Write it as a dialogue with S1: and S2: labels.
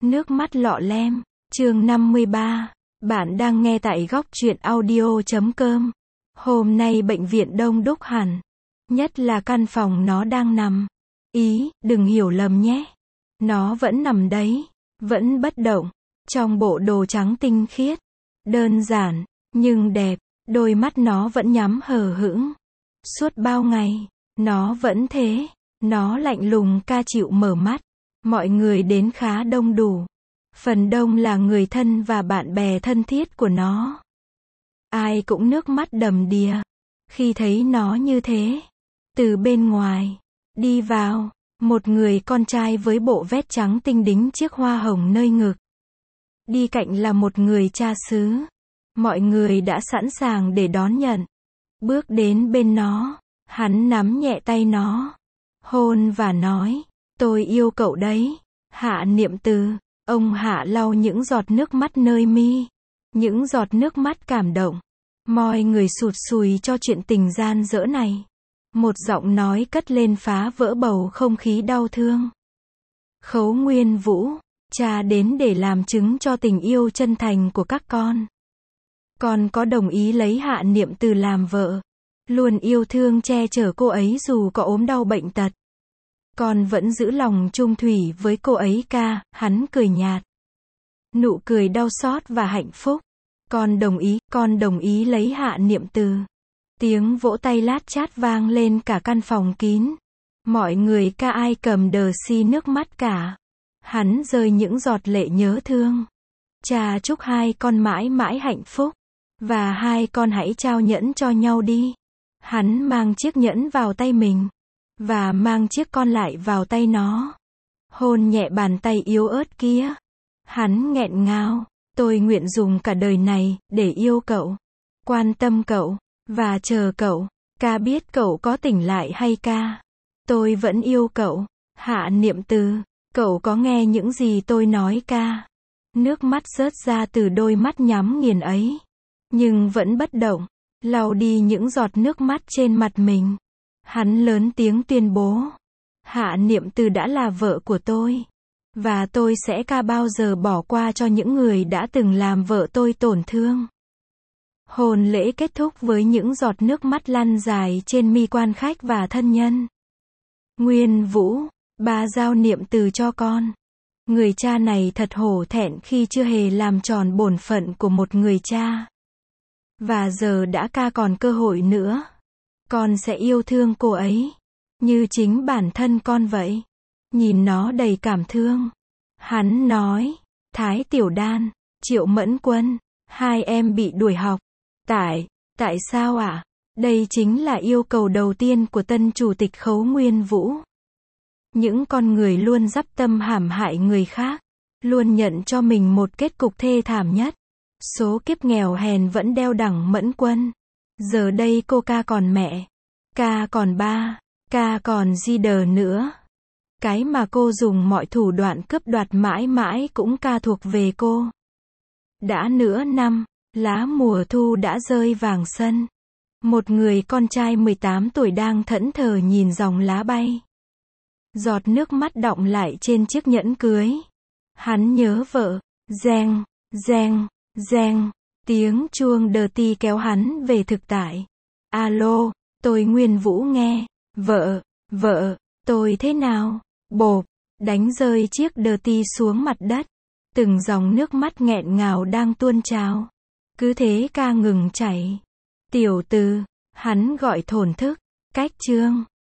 S1: Nước mắt lọ lem, chương 53. Bạn đang nghe tại góc truyện audio.com. Hôm nay bệnh viện đông đúc hẳn. Nhất là căn phòng nó đang nằm. Đừng hiểu lầm nhé. Nó vẫn nằm đấy. Vẫn bất động. Trong bộ đồ trắng tinh khiết. Đơn giản, nhưng đẹp. Đôi mắt nó vẫn nhắm hờ hững. Suốt bao ngày, nó vẫn thế. Nó lạnh lùng chịu mở mắt. Mọi người đến khá đông đủ. Phần đông là người thân và bạn bè thân thiết của nó. Ai cũng nước mắt đầm đìa khi thấy nó như thế. Từ bên ngoài đi vào, một người con trai với bộ vest trắng tinh đính chiếc hoa hồng nơi ngực. Đi cạnh là một người cha xứ. Mọi người đã sẵn sàng để đón nhận. Bước đến bên nó, hắn nắm nhẹ tay nó, hôn và nói, tôi yêu cậu đấy. Hạ Niệm Từ. Ông Hạ lau những giọt nước mắt nơi mi. Những giọt nước mắt cảm động. Mọi người sụt sùi cho chuyện tình gian dỡ này. Một giọng nói cất lên phá vỡ bầu không khí đau thương. Khấu Nguyên Vũ, cha đến để làm chứng cho tình yêu chân thành của các con. Con có đồng ý lấy Hạ Niệm Từ làm vợ. Luôn yêu thương che chở cô ấy dù có ốm đau bệnh tật. Con vẫn giữ lòng trung thủy với cô ấy hắn cười nhạt. Nụ cười đau xót và hạnh phúc. Con đồng ý lấy Hạ Niệm Từ. Tiếng vỗ tay lát chát vang lên cả căn phòng kín. Mọi người ai cầm đờ si nước mắt cả. Hắn rơi những giọt lệ nhớ thương. Cha chúc hai con mãi mãi hạnh phúc. Và hai con hãy trao nhẫn cho nhau đi. Hắn mang chiếc nhẫn vào tay mình. Và mang chiếc con lại vào tay nó. Hôn nhẹ bàn tay yếu ớt kia. Hắn nghẹn ngào. Tôi nguyện dùng cả đời này để yêu cậu. Quan tâm cậu. Và chờ cậu. Biết cậu có tỉnh lại hay tôi vẫn yêu cậu. Hạ Niệm Từ. Cậu có nghe những gì tôi nói Nước mắt rớt ra từ đôi mắt nhắm nghiền ấy. Nhưng vẫn bất động. Lau đi những giọt nước mắt trên mặt mình. Hắn lớn tiếng tuyên bố. Hạ Niệm Từ đã là vợ của tôi. Và tôi sẽ bao giờ bỏ qua cho những người đã từng làm vợ tôi tổn thương. Hôn lễ kết thúc với những giọt nước mắt lăn dài trên mi quan khách và thân nhân. Nguyên Vũ, bà giao Niệm Từ cho con. Người cha này thật hổ thẹn khi chưa hề làm tròn bổn phận của một người cha. Và giờ đã còn cơ hội nữa. Con sẽ yêu thương cô ấy. Như chính bản thân con vậy. Nhìn nó đầy cảm thương. Hắn nói. Thái Tiểu Đan, Triệu Mẫn Quân. Hai em bị đuổi học. Tại sao ạ? Đây chính là yêu cầu đầu tiên của tân chủ tịch Khấu Nguyên Vũ. Những con người luôn dắp tâm hãm hại người khác. Luôn nhận cho mình một kết cục thê thảm nhất. Số kiếp nghèo hèn vẫn đeo đẳng Mẫn Quân. Giờ đây cô còn mẹ. Còn ba. Còn di đờ nữa. Cái mà cô dùng mọi thủ đoạn cướp đoạt mãi mãi cũng thuộc về cô. Đã nửa năm, lá mùa thu đã rơi vàng sân. Một người con trai 18 tuổi đang thẫn thờ nhìn dòng lá bay. Giọt nước mắt đọng lại trên chiếc nhẫn cưới. Hắn nhớ vợ. Reng, reng, reng. Tiếng chuông đờ ti kéo hắn về thực tại. Alo, tôi Nguyên Vũ nghe. Vợ, tôi thế nào? Bộp, đánh rơi chiếc đờ ti xuống mặt đất. Từng dòng nước mắt nghẹn ngào đang tuôn trào. Cứ thế ngừng chảy. Tiểu Từ, hắn gọi thổn thức. Cách chương